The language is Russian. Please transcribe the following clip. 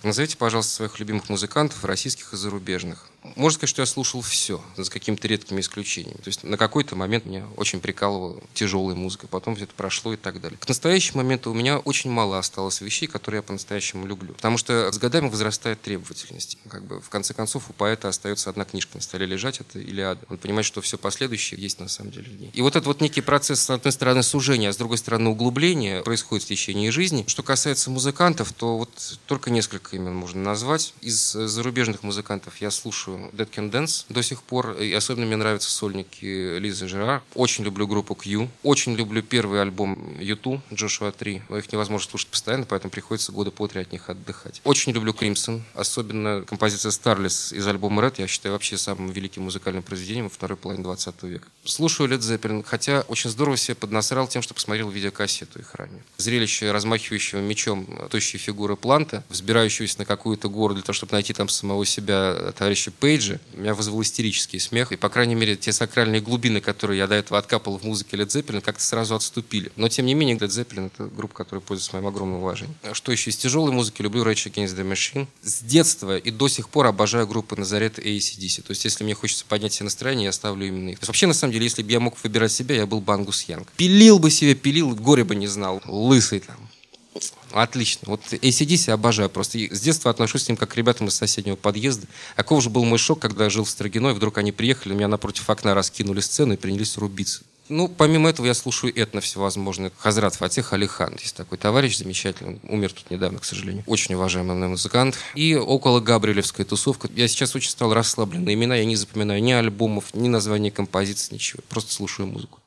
Назовите, пожалуйста, своих любимых музыкантов, российских и зарубежных. Можно сказать, что я слушал все, за какими-то редкими исключениями. То есть на какой-то момент меня очень прикалывала тяжелая музыка, потом все это прошло и так далее. К настоящему моменту у меня очень мало осталось вещей, которые я по-настоящему люблю. Потому что с годами возрастает требовательность. В конце концов, у поэта остается одна книжка на столе лежать, это «Илиада». Он понимает, что все последующее есть на самом деле в ней. И вот этот вот некий процесс, с одной стороны, сужения, а с другой стороны, углубления происходит в течение жизни. Что касается музыкантов, то вот только несколько имен можно назвать. Из зарубежных музыкантов я слушаю Dead Can Dance до сих пор. И особенно мне нравятся сольники Лизы Жерар. Очень люблю группу Q. Очень люблю первый альбом U2, Joshua 3. Но их невозможно слушать постоянно, поэтому приходится года по 3 от них отдыхать. Очень люблю Crimson. Особенно композиция Starless из альбома Red я считаю вообще самым великим музыкальным произведением во второй половине 20 века. Слушаю Led Zeppelin, хотя очень здорово себе поднасрал тем, что посмотрел видеокассету их ранее. Зрелище размахивающего мечом тощей фигуры Планта, взбирающегося на какую-то гору для того, чтобы найти там самого себя товарища Пейджа, меня вызвал истерический смех. И, по крайней мере, те сакральные глубины, которые я до этого откапал в музыке Led Zeppelin, как-то сразу отступили. Но, тем не менее, Led Zeppelin — это группа, которая пользуется моим огромным уважением. Что еще из тяжелой музыки? Люблю Rage Against the Machine. С детства и до сих пор обожаю группы Назарет и AC/DC. То есть, если мне хочется поднять себе настроение, я ставлю именно их. То есть, вообще, на самом деле, если бы я мог выбирать себя, я был бы Ангус Янг. Пилил бы себе, пилил, горе бы не знал. Лысый там. Отлично. Вот AC/DC обожаю просто. И с детства отношусь к ним как к ребятам из соседнего подъезда. Каков же был мой шок, когда я жил в Строгино, и вдруг они приехали, меня напротив окна раскинули сцену и принялись рубиться. Ну, помимо этого, я слушаю этно всевозможные. Хазрат Фатех Али Хан. Есть такой товарищ замечательный. Он умер тут недавно, к сожалению. Очень уважаемый мной музыкант. И около габриэлевская тусовка. Я сейчас очень стал расслаблен. На имена я не запоминаю ни альбомов, ни названий композиций, ничего. Просто слушаю музыку.